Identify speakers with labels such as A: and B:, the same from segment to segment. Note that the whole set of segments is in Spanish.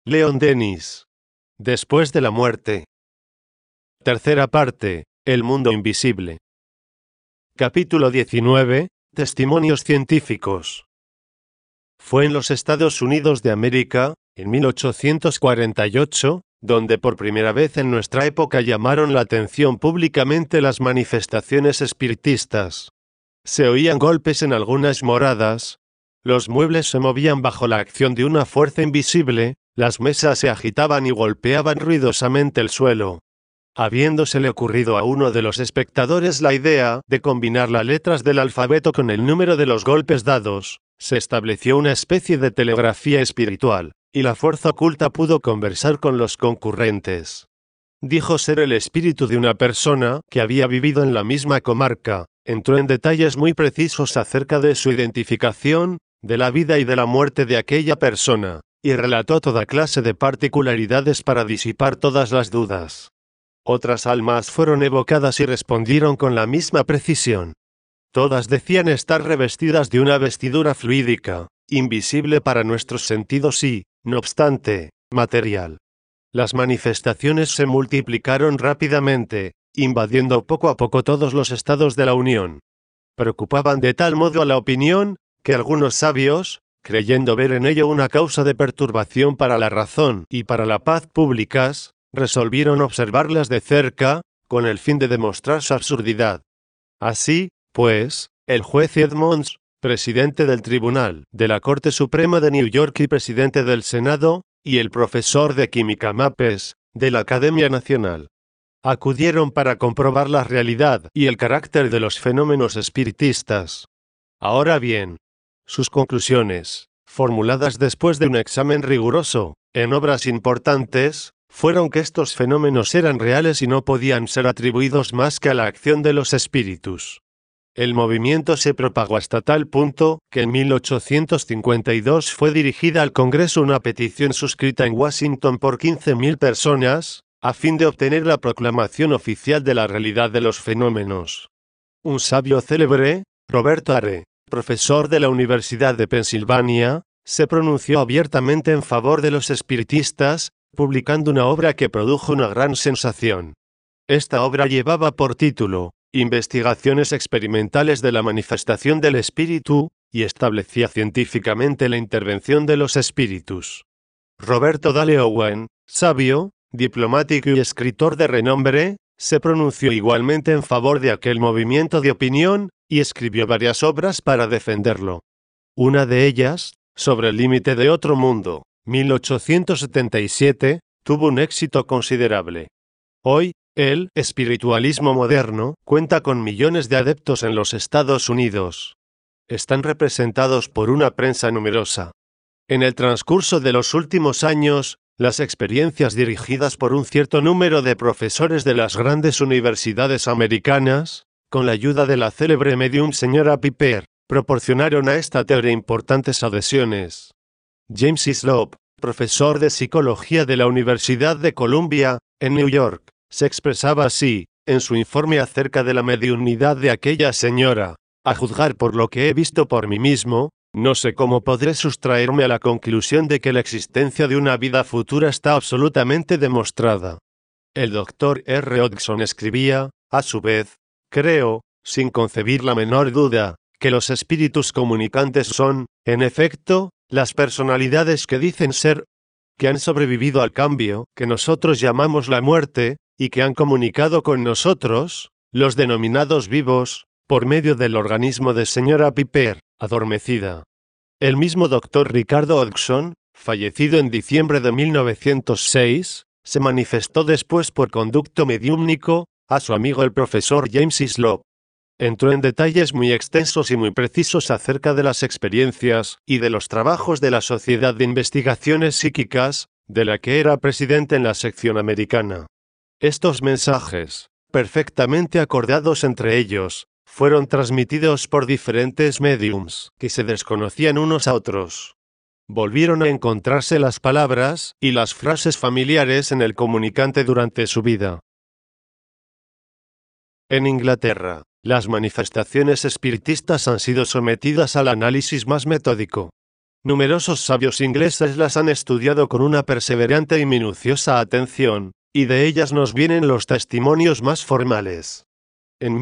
A: Leon Denis. Después de la muerte. Tercera parte. El mundo invisible. Capítulo 19. Testimonios científicos. Fue en los Estados Unidos de América, en 1848, donde por primera vez en nuestra época llamaron la atención públicamente las manifestaciones espiritistas. Se oían golpes en algunas moradas, los muebles se movían bajo la acción de una fuerza invisible, las mesas se agitaban y golpeaban ruidosamente el suelo. Habiéndosele ocurrido a uno de los espectadores la idea de combinar las letras del alfabeto con el número de los golpes dados, se estableció una especie de telegrafía espiritual, y la fuerza oculta pudo conversar con los concurrentes. Dijo ser el espíritu de una persona que había vivido en la misma comarca, entró en detalles muy precisos acerca de su identificación, de la vida y de la muerte de aquella persona, y relató toda clase de particularidades para disipar todas las dudas. Otras almas fueron evocadas y respondieron con la misma precisión. Todas decían estar revestidas de una vestidura fluídica, invisible para nuestros sentidos y, no obstante, material. Las manifestaciones se multiplicaron rápidamente, invadiendo poco a poco todos los estados de la Unión. Preocupaban de tal modo a la opinión, que algunos sabios, creyendo ver en ello una causa de perturbación para la razón y para la paz públicas, resolvieron observarlas de cerca, con el fin de demostrar su absurdidad. Así, pues, el juez Edmonds, presidente del Tribunal de la Corte Suprema de New York y presidente del Senado, y el profesor de química Mapes, de la Academia Nacional, acudieron para comprobar la realidad y el carácter de los fenómenos espiritistas. Ahora bien, sus conclusiones, formuladas después de un examen riguroso, en obras importantes, fueron que estos fenómenos eran reales y no podían ser atribuidos más que a la acción de los espíritus. El movimiento se propagó hasta tal punto que en 1852 fue dirigida al Congreso una petición suscrita en Washington por 15.000 personas, a fin de obtener la proclamación oficial de la realidad de los fenómenos. Un sabio célebre, Roberto Are, profesor de la Universidad de Pensilvania, se pronunció abiertamente en favor de los espiritistas, publicando una obra que produjo una gran sensación. Esta obra llevaba por título Investigaciones experimentales de la manifestación del espíritu, y establecía científicamente la intervención de los espíritus. Roberto Dale Owen, sabio, diplomático y escritor de renombre, se pronunció igualmente en favor de aquel movimiento de opinión, y escribió varias obras para defenderlo. Una de ellas, sobre el límite de otro mundo, 1877, tuvo un éxito considerable. Hoy, el espiritualismo moderno cuenta con millones de adeptos en los Estados Unidos. Están representados por una prensa numerosa. En el transcurso de los últimos años, las experiencias dirigidas por un cierto número de profesores de las grandes universidades americanas, con la ayuda de la célebre medium señora Piper, proporcionaron a esta teoría importantes adhesiones. James Slope, profesor de psicología de la Universidad de Columbia, en New York, se expresaba así, en su informe acerca de la mediunidad de aquella señora: a juzgar por lo que he visto por mí mismo, no sé cómo podré sustraerme a la conclusión de que la existencia de una vida futura está absolutamente demostrada. El Dr. R. Hodgson escribía, a su vez: creo, sin concebir la menor duda, que los espíritus comunicantes son, en efecto, las personalidades que dicen ser, que han sobrevivido al cambio que nosotros llamamos la muerte, y que han comunicado con nosotros, los denominados vivos, por medio del organismo de señora Piper, adormecida. El mismo Dr. Ricardo Hodgson, fallecido en diciembre de 1906, se manifestó después por conducto mediúmnico a su amigo el profesor James Slope. Entró en detalles muy extensos y muy precisos acerca de las experiencias y de los trabajos de la Sociedad de Investigaciones Psíquicas, de la que era presidente en la sección americana. Estos mensajes, perfectamente acordados entre ellos, fueron transmitidos por diferentes médiums que se desconocían unos a otros. Volvieron a encontrarse las palabras y las frases familiares en el comunicante durante su vida. En Inglaterra, las manifestaciones espiritistas han sido sometidas al análisis más metódico. Numerosos sabios ingleses las han estudiado con una perseverante y minuciosa atención, y de ellas nos vienen los testimonios más formales. En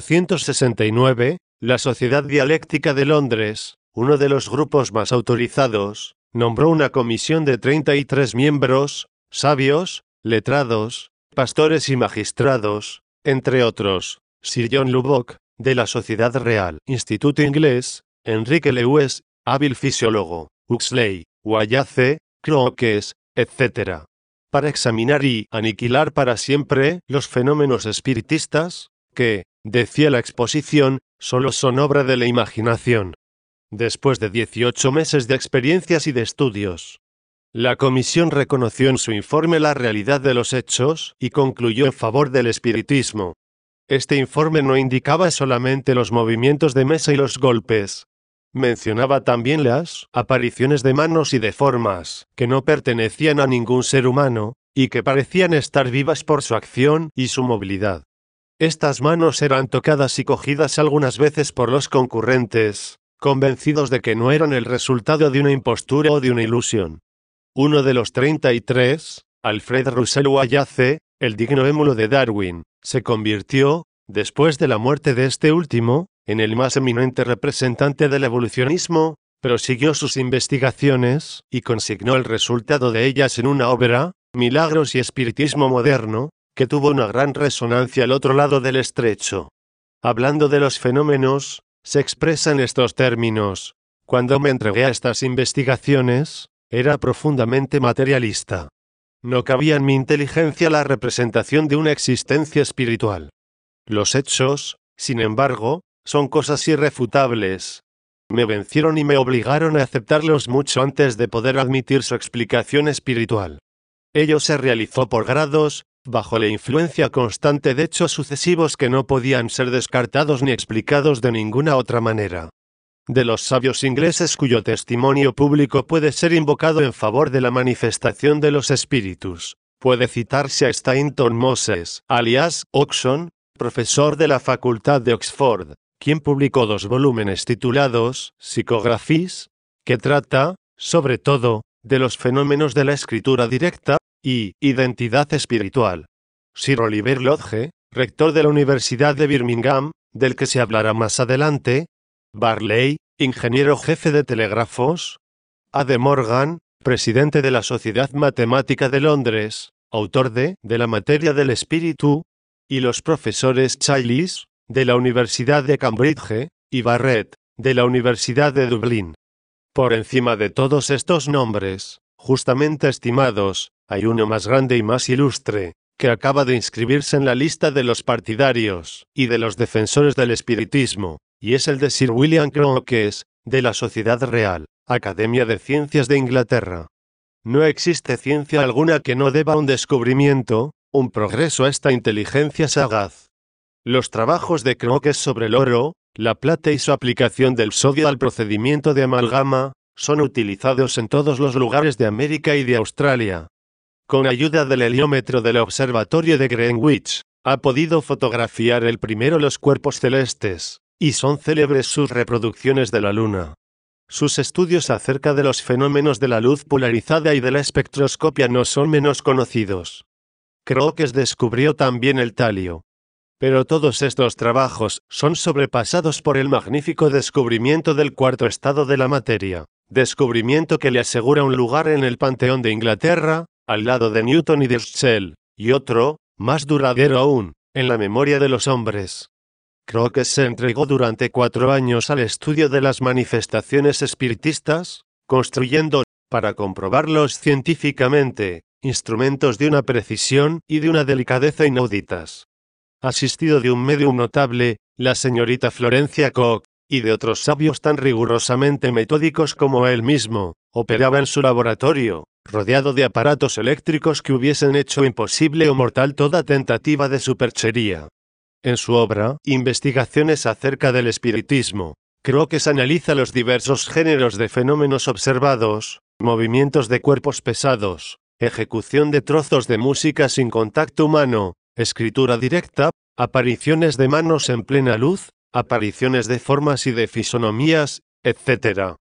A: 1869, la Sociedad Dialéctica de Londres, uno de los grupos más autorizados, nombró una comisión de 33 miembros, sabios, letrados, pastores y magistrados, entre otros, Sir John Lubbock, de la Sociedad Real Instituto Inglés, Enrique Lewes, hábil fisiólogo, Huxley, Wallace, Crookes, etc., para examinar y aniquilar para siempre los fenómenos espiritistas, que, decía la exposición, solo son obra de la imaginación. Después de 18 meses de experiencias y de estudios, la comisión reconoció en su informe la realidad de los hechos y concluyó en favor del espiritismo. Este informe no indicaba solamente los movimientos de mesa y los golpes. Mencionaba también las apariciones de manos y de formas que no pertenecían a ningún ser humano, y que parecían estar vivas por su acción y su movilidad. Estas manos eran tocadas y cogidas algunas veces por los concurrentes, convencidos de que no eran el resultado de una impostura o de una ilusión. Uno de los 33, Alfred Russel Wallace, el digno émulo de Darwin, se convirtió, después de la muerte de este último, en el más eminente representante del evolucionismo, prosiguió sus investigaciones y consignó el resultado de ellas en una obra, Milagros y Espiritismo Moderno, que tuvo una gran resonancia al otro lado del estrecho. Hablando de los fenómenos, se expresa en estos términos: cuando me entregué a estas investigaciones, era profundamente materialista. No cabía en mi inteligencia la representación de una existencia espiritual. Los hechos, sin embargo, son cosas irrefutables. Me vencieron y me obligaron a aceptarlos mucho antes de poder admitir su explicación espiritual. Ello se realizó por grados, bajo la influencia constante de hechos sucesivos que no podían ser descartados ni explicados de ninguna otra manera. De los sabios ingleses cuyo testimonio público puede ser invocado en favor de la manifestación de los espíritus, puede citarse a Stainton Moses, alias Oxon, profesor de la Facultad de Oxford, quien publicó 2 volúmenes titulados Psicographies, que trata, sobre todo, de los fenómenos de la escritura directa y identidad espiritual. Sir Oliver Lodge, rector de la Universidad de Birmingham, del que se hablará más adelante. Barley, ingeniero jefe de telégrafos. A. de Morgan, presidente de la Sociedad Matemática de Londres, autor de la materia del espíritu. Y los profesores Challis, de la Universidad de Cambridge, y Barrett, de la Universidad de Dublín. Por encima de todos estos nombres, justamente estimados, hay uno más grande y más ilustre, que acaba de inscribirse en la lista de los partidarios y de los defensores del espiritismo, y es el de Sir William Crookes, de la Sociedad Real Academia de Ciencias de Inglaterra. No existe ciencia alguna que no deba un descubrimiento, un progreso a esta inteligencia sagaz. Los trabajos de Crookes sobre el oro, la plata y su aplicación del sodio al procedimiento de amalgama, son utilizados en todos los lugares de América y de Australia. Con ayuda del heliómetro del Observatorio de Greenwich, ha podido fotografiar el primero los cuerpos celestes, y son célebres sus reproducciones de la Luna. Sus estudios acerca de los fenómenos de la luz polarizada y de la espectroscopia no son menos conocidos. Crookes descubrió también el talio. Pero todos estos trabajos son sobrepasados por el magnífico descubrimiento del cuarto estado de la materia, descubrimiento que le asegura un lugar en el Panteón de Inglaterra, al lado de Newton y de Herschel, y otro, más duradero aún, en la memoria de los hombres. Crookes se entregó durante 4 años al estudio de las manifestaciones espiritistas, construyendo, para comprobarlos científicamente, instrumentos de una precisión y de una delicadeza inauditas. Asistido de un médium notable, la señorita Florencia Koch, y de otros sabios tan rigurosamente metódicos como él mismo, operaba en su laboratorio, rodeado de aparatos eléctricos que hubiesen hecho imposible o mortal toda tentativa de superchería. En su obra, Investigaciones acerca del espiritismo, Crookes analiza los diversos géneros de fenómenos observados, movimientos de cuerpos pesados, ejecución de trozos de música sin contacto humano, escritura directa, apariciones de manos en plena luz, apariciones de formas y de fisonomías, etc.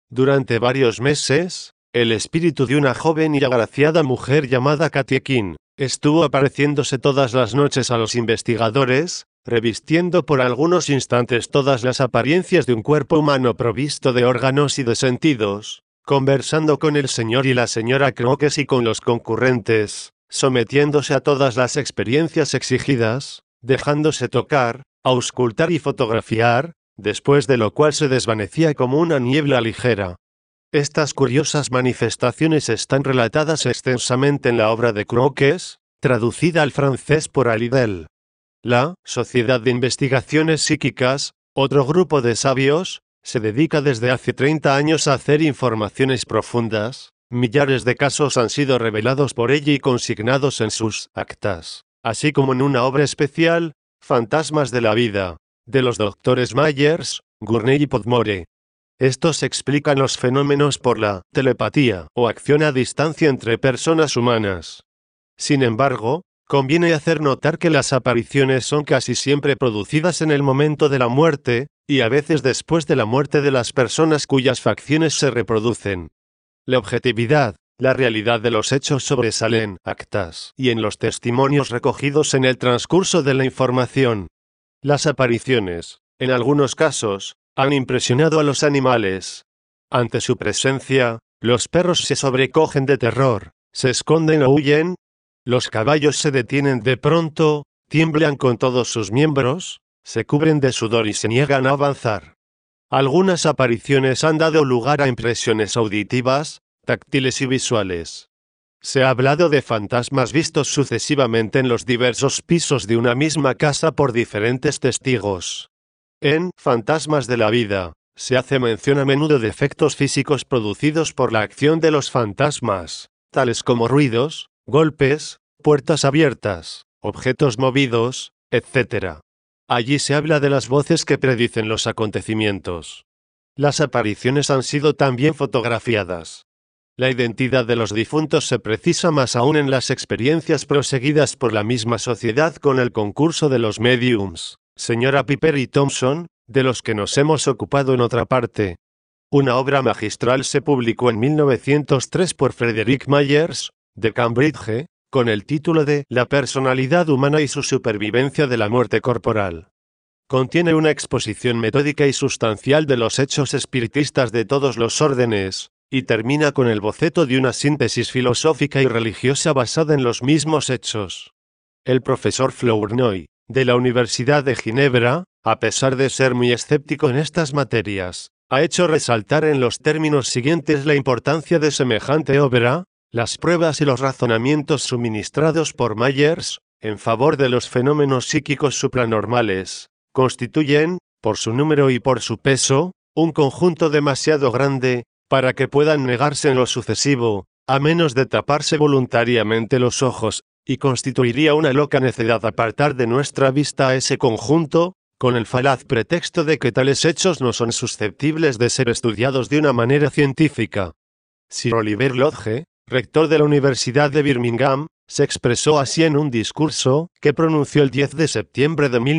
A: Durante varios meses, el espíritu de una joven y agraciada mujer llamada Katie King estuvo apareciéndose todas las noches a los investigadores, revistiendo por algunos instantes todas las apariencias de un cuerpo humano provisto de órganos y de sentidos, conversando con el señor y la señora Crookes y con los concurrentes, sometiéndose a todas las experiencias exigidas, dejándose tocar, auscultar y fotografiar, después de lo cual se desvanecía como una niebla ligera. Estas curiosas manifestaciones están relatadas extensamente en la obra de Crookes, traducida al francés por Alidel. La Sociedad de Investigaciones Psíquicas, otro grupo de sabios, se dedica desde hace 30 años a hacer informaciones profundas. Millares de casos han sido revelados por ella y consignados en sus actas, así como en una obra especial, Fantasmas de la Vida, de los doctores Myers, Gurney y Podmore. Estos explican los fenómenos por la telepatía o acción a distancia entre personas humanas. Sin embargo, conviene hacer notar que las apariciones son casi siempre producidas en el momento de la muerte, y a veces después de la muerte de las personas cuyas facciones se reproducen. La objetividad, la realidad de los hechos sobresalen actas y en los testimonios recogidos en el transcurso de la información. Las apariciones, en algunos casos, han impresionado a los animales. Ante su presencia, los perros se sobrecogen de terror, se esconden o huyen. Los caballos se detienen de pronto, tiemblan con todos sus miembros, se cubren de sudor y se niegan a avanzar. Algunas apariciones han dado lugar a impresiones auditivas, táctiles y visuales. Se ha hablado de fantasmas vistos sucesivamente en los diversos pisos de una misma casa por diferentes testigos. En Fantasmas de la Vida, se hace mención a menudo de efectos físicos producidos por la acción de los fantasmas, tales como ruidos, golpes, puertas abiertas, objetos movidos, etc. Allí se habla de las voces que predicen los acontecimientos. Las apariciones han sido también fotografiadas. La identidad de los difuntos se precisa más aún en las experiencias proseguidas por la misma sociedad con el concurso de los mediums, señora Piper y Thompson, de los que nos hemos ocupado en otra parte. Una obra magistral se publicó en 1903 por Frederick Myers, de Cambridge, con el título de La personalidad humana y su supervivencia de la muerte corporal. Contiene una exposición metódica y sustancial de los hechos espiritistas de todos los órdenes, y termina con el boceto de una síntesis filosófica y religiosa basada en los mismos hechos. El profesor Flournoy, de la Universidad de Ginebra, a pesar de ser muy escéptico en estas materias, ha hecho resaltar en los términos siguientes la importancia de semejante obra. Las pruebas y los razonamientos suministrados por Myers, en favor de los fenómenos psíquicos supranormales, constituyen, por su número y por su peso, un conjunto demasiado grande, para que puedan negarse en lo sucesivo, a menos de taparse voluntariamente los ojos, y constituiría una loca necedad apartar de nuestra vista a ese conjunto, con el falaz pretexto de que tales hechos no son susceptibles de ser estudiados de una manera científica. Sir Oliver Lodge, rector de la Universidad de Birmingham, se expresó así en un discurso que pronunció el 10 de septiembre de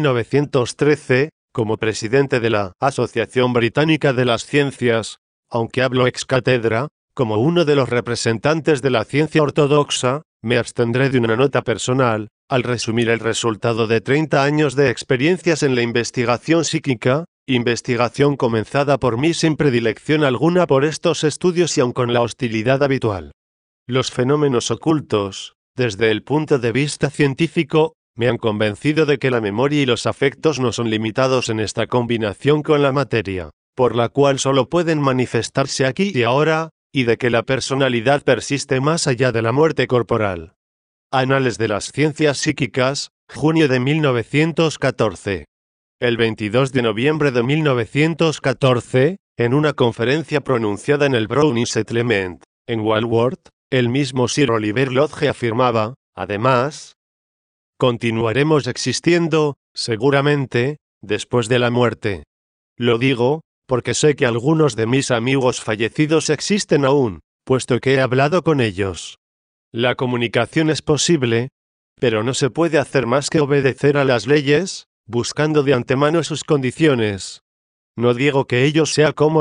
A: 1913, como presidente de la Asociación Británica de las Ciencias, aunque hablo ex cátedra, como uno de los representantes de la ciencia ortodoxa, me abstendré de una nota personal, al resumir el resultado de 30 años de experiencias en la investigación psíquica, investigación comenzada por mí sin predilección alguna por estos estudios y aun con la hostilidad habitual. Los fenómenos ocultos, desde el punto de vista científico, me han convencido de que la memoria y los afectos no son limitados en esta combinación con la materia, por la cual solo pueden manifestarse aquí y ahora, y de que la personalidad persiste más allá de la muerte corporal. Anales de las Ciencias Psíquicas, junio de 1914. El 22 de noviembre de 1914, en una conferencia pronunciada en el Browning Settlement, en Walworth, el mismo Sir Oliver Lodge afirmaba, además, continuaremos existiendo, seguramente, después de la muerte. Lo digo, porque sé que algunos de mis amigos fallecidos existen aún, puesto que he hablado con ellos. La comunicación es posible, pero no se puede hacer más que obedecer a las leyes, buscando de antemano sus condiciones. No digo que ello sea cómodo,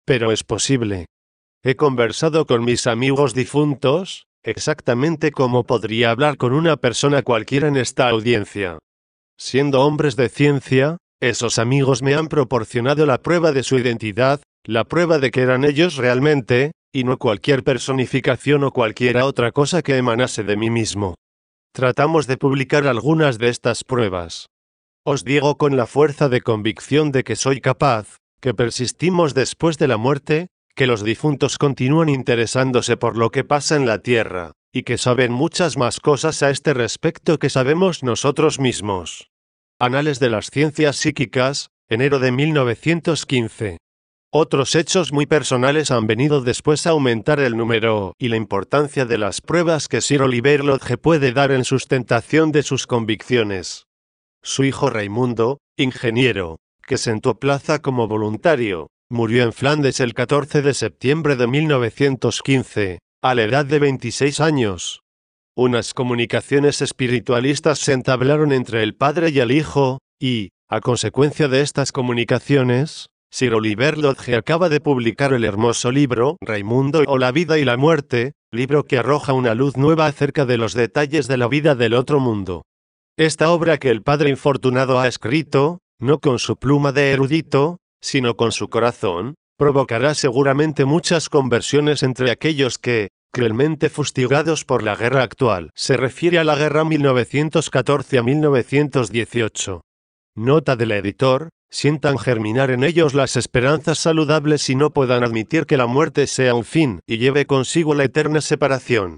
A: Pero es posible. He conversado con mis amigos difuntos, exactamente como podría hablar con una persona cualquiera en esta audiencia. Siendo hombres de ciencia, esos amigos me han proporcionado la prueba de su identidad, la prueba de que eran ellos realmente, y no cualquier personificación o cualquiera otra cosa que emanase de mí mismo. Tratamos de publicar algunas de estas pruebas. Os digo con la fuerza de convicción de que soy capaz, que persistimos después de la muerte, que los difuntos continúan interesándose por lo que pasa en la Tierra, y que saben muchas más cosas a este respecto que sabemos nosotros mismos. Anales de las Ciencias Psíquicas, enero de 1915. Otros hechos muy personales han venido después a aumentar el número y la importancia de las pruebas que Sir Oliver Lodge puede dar en sustentación de sus convicciones. Su hijo Raimundo, ingeniero, que sentó plaza como voluntario, murió en Flandes el 14 de septiembre de 1915, a la edad de 26 años. Unas comunicaciones espiritualistas se entablaron entre el padre y el hijo, y, a consecuencia de estas comunicaciones, Sir Oliver Lodge acaba de publicar el hermoso libro Raimundo o la vida y la muerte, libro que arroja una luz nueva acerca de los detalles de la vida del otro mundo. Esta obra que el padre infortunado ha escrito, no con su pluma de erudito, sino con su corazón, provocará seguramente muchas conversiones entre aquellos que, cruelmente fustigados por la guerra actual, se refiere a la guerra 1914 a 1918. Nota del editor, sientan germinar en ellos las esperanzas saludables y no puedan admitir que la muerte sea un fin y lleve consigo la eterna separación.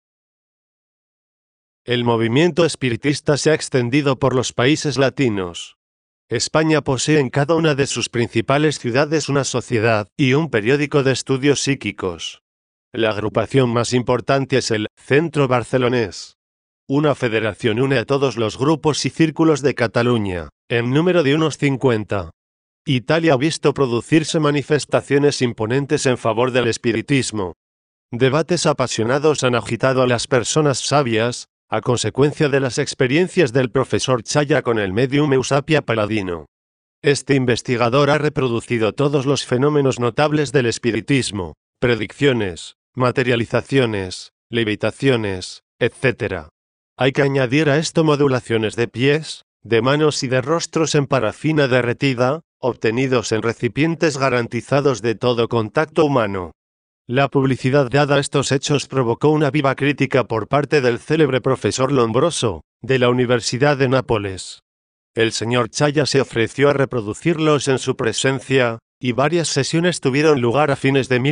A: El movimiento espiritista se ha extendido por los países latinos. España posee en cada una de sus principales ciudades una sociedad y un periódico de estudios psíquicos. La agrupación más importante es el Centro Barcelonés. Una federación une a todos los grupos y círculos de Cataluña, en número de unos 50. Italia ha visto producirse manifestaciones imponentes en favor del espiritismo. Debates apasionados han agitado a las personas sabias, a consecuencia de las experiencias del profesor Chaya con el medium Eusapia Paladino. Este investigador ha reproducido todos los fenómenos notables del espiritismo, predicciones, materializaciones, levitaciones, etc. Hay que añadir a esto modulaciones de pies, de manos y de rostros en parafina derretida, obtenidos en recipientes garantizados de todo contacto humano. La publicidad dada a estos hechos provocó una viva crítica por parte del célebre profesor Lombroso, de la Universidad de Nápoles. El señor Chaya se ofreció a reproducirlos en su presencia, y varias sesiones tuvieron lugar a fines de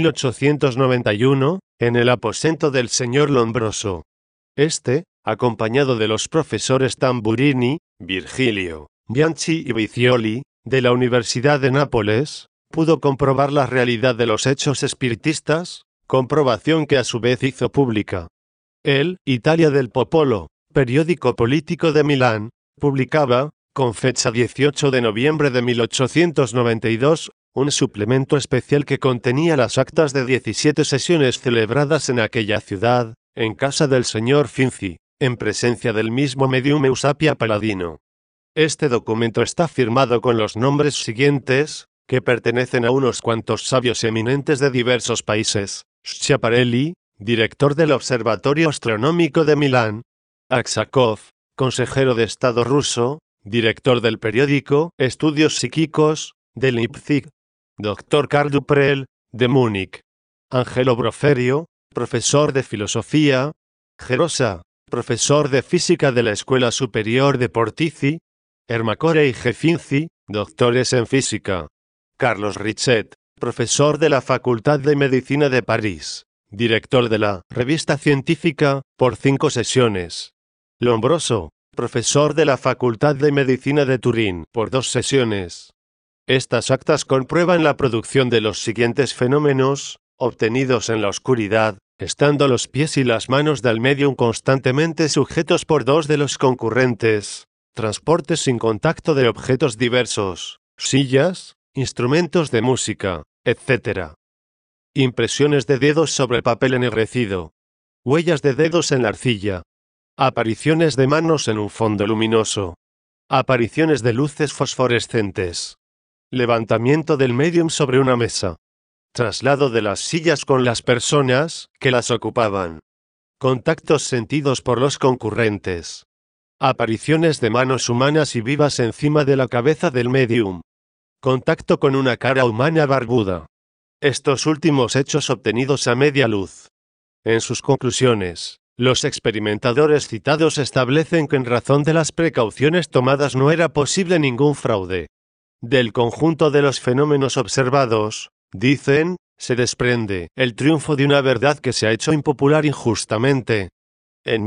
A: 1891, en el aposento del señor Lombroso. Este, acompañado de los profesores Tamburini, Virgilio, Bianchi y Vicioli, de la Universidad de Nápoles, pudo comprobar la realidad de los hechos espiritistas, comprobación que a su vez hizo pública. El Italia del Popolo, periódico político de Milán, publicaba, con fecha 18 de noviembre de 1892, un suplemento especial que contenía las actas de 17 sesiones celebradas en aquella ciudad, en casa del señor Finzi, en presencia del mismo medium Eusapia Paladino. Este documento está firmado con los nombres siguientes, que pertenecen a unos cuantos sabios eminentes de diversos países: Schiaparelli, director del Observatorio Astronómico de Milán; Aksakov, consejero de Estado ruso, director del periódico Estudios Psíquicos, de Leipzig; Dr. Karl Duprel, de Múnich; Angelo Broferio, profesor de filosofía; Gerosa, profesor de física de la Escuela Superior de Portici; Ermacore y Gefinzi, doctores en física; Carlos Richet, profesor de la Facultad de Medicina de París, director de la Revista Científica, por 5 sesiones; Lombroso, profesor de la Facultad de Medicina de Turín, por 2 sesiones. Estas actas comprueban la producción de los siguientes fenómenos, obtenidos en la oscuridad, estando los pies y las manos del medium constantemente sujetos por 2 de los concurrentes, transportes sin contacto de objetos diversos, sillas, instrumentos de música, etc. Impresiones de dedos sobre papel ennegrecido. Huellas de dedos en la arcilla. Apariciones de manos en un fondo luminoso. Apariciones de luces fosforescentes. Levantamiento del medium sobre una mesa. traslado de las sillas con las personas que las ocupaban, contactos sentidos por los concurrentes, apariciones de manos humanas y vivas encima de la cabeza del medium, contacto con una cara humana barbuda. Estos últimos hechos obtenidos a media luz. En sus conclusiones, los experimentadores citados establecen que en razón de las precauciones tomadas no era posible ningún fraude. Del conjunto de los fenómenos observados, dicen, se desprende el triunfo de una verdad que se ha hecho impopular injustamente. En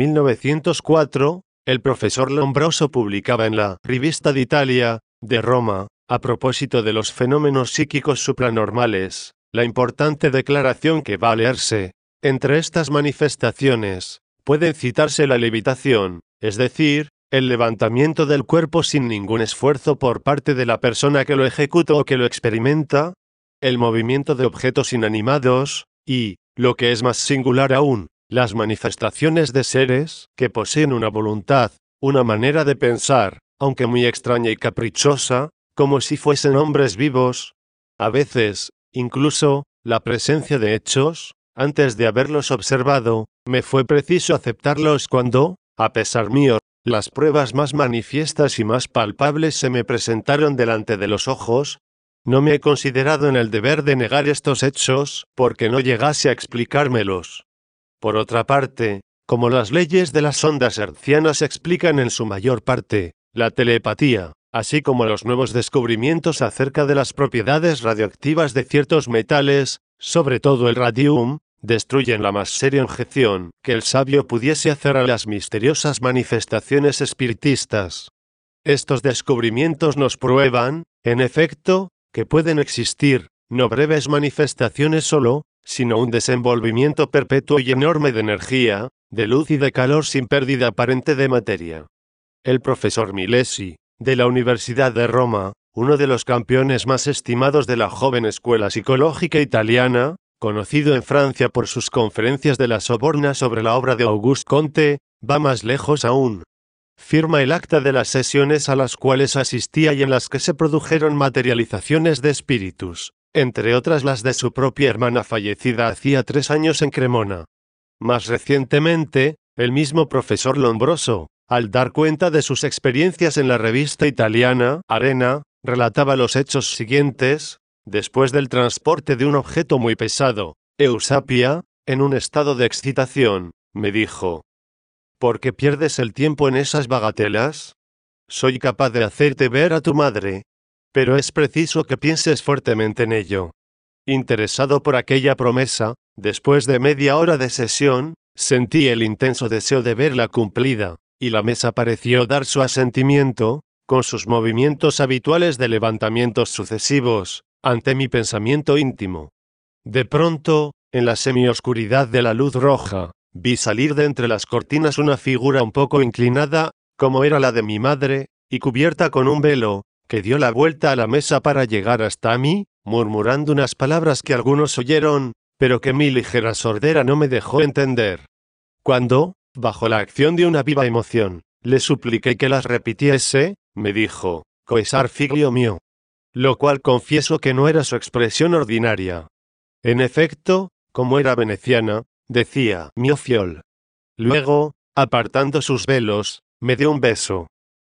A: 1904, el profesor Lombroso publicaba en la Rivista d'Italia, de Roma, a propósito de los fenómenos psíquicos supranormales, la importante declaración que va a leerse. Entre estas manifestaciones, puede citarse la levitación, es decir, el levantamiento del cuerpo sin ningún esfuerzo por parte de la persona que lo ejecuta o que lo experimenta, el movimiento de objetos inanimados, y, lo que es más singular aún, las manifestaciones de seres que poseen una voluntad, una manera de pensar, aunque muy extraña y caprichosa, como si fuesen hombres vivos. A veces, incluso, la presencia de hechos, antes de haberlos observado, me fue preciso aceptarlos cuando, a pesar mío, las pruebas más manifiestas y más palpables se me presentaron delante de los ojos. No me he considerado en el deber de negar estos hechos, porque no llegase a explicármelos. Por otra parte, como las leyes de las ondas hertzianas explican en su mayor parte la telepatía, así como los nuevos descubrimientos acerca de las propiedades radioactivas de ciertos metales, sobre todo el radium, destruyen la más seria objeción que el sabio pudiese hacer a las misteriosas manifestaciones espiritistas. Estos descubrimientos nos prueban, en efecto, que pueden existir, no breves manifestaciones solo, sino un desenvolvimiento perpetuo y enorme de energía, de luz y de calor sin pérdida aparente de materia. El profesor Milesi, de la Universidad de Roma, uno de los campeones más estimados de la joven escuela psicológica italiana, conocido en Francia por sus conferencias de la Soborna sobre la obra de Auguste Comte, va más lejos aún. Firma el acta de las sesiones a las cuales asistía y en las que se produjeron materializaciones de espíritus, entre otras las de su propia hermana fallecida hacía 3 años en Cremona. Más recientemente, el mismo profesor Lombroso, al dar cuenta de sus experiencias en la revista italiana Arena, relataba los hechos siguientes. Después del transporte de un objeto muy pesado, Eusapia, en un estado de excitación, me dijo: ¿por qué pierdes el tiempo en esas bagatelas? Soy capaz de hacerte ver a tu madre. Pero es preciso que pienses fuertemente en ello. Interesado por aquella promesa, después de media hora de sesión, sentí el intenso deseo de verla cumplida, y la mesa pareció dar su asentimiento, con sus movimientos habituales de levantamientos sucesivos, ante mi pensamiento íntimo. De pronto, en la semioscuridad de la luz roja, vi salir de entre las cortinas una figura un poco inclinada, como era la de mi madre, y cubierta con un velo, que dio la vuelta a la mesa para llegar hasta mí, murmurando unas palabras que algunos oyeron, pero que mi ligera sordera no me dejó entender. Cuando, bajo la acción de una viva emoción, le supliqué que las repitiese, me dijo: «Coesar figlio mio», lo cual confieso que no era su expresión ordinaria. En efecto, como era veneciana, decía «mio fiol». Luego, apartando sus velos, me dio un beso.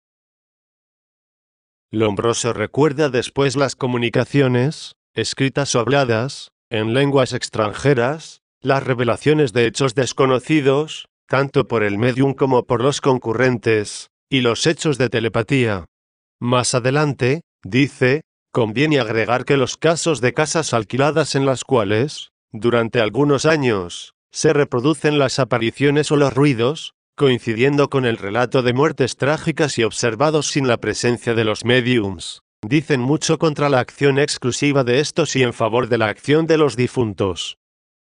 A: Lombroso recuerda después las comunicaciones, escritas o habladas, en lenguas extranjeras, las revelaciones de hechos desconocidos, tanto por el medium como por los concurrentes, y los hechos de telepatía. Más adelante, dice, conviene agregar que los casos de casas alquiladas en las cuales, durante algunos años, se reproducen las apariciones o los ruidos, coincidiendo con el relato de muertes trágicas y observados sin la presencia de los mediums, dicen mucho contra la acción exclusiva de estos y en favor de la acción de los difuntos.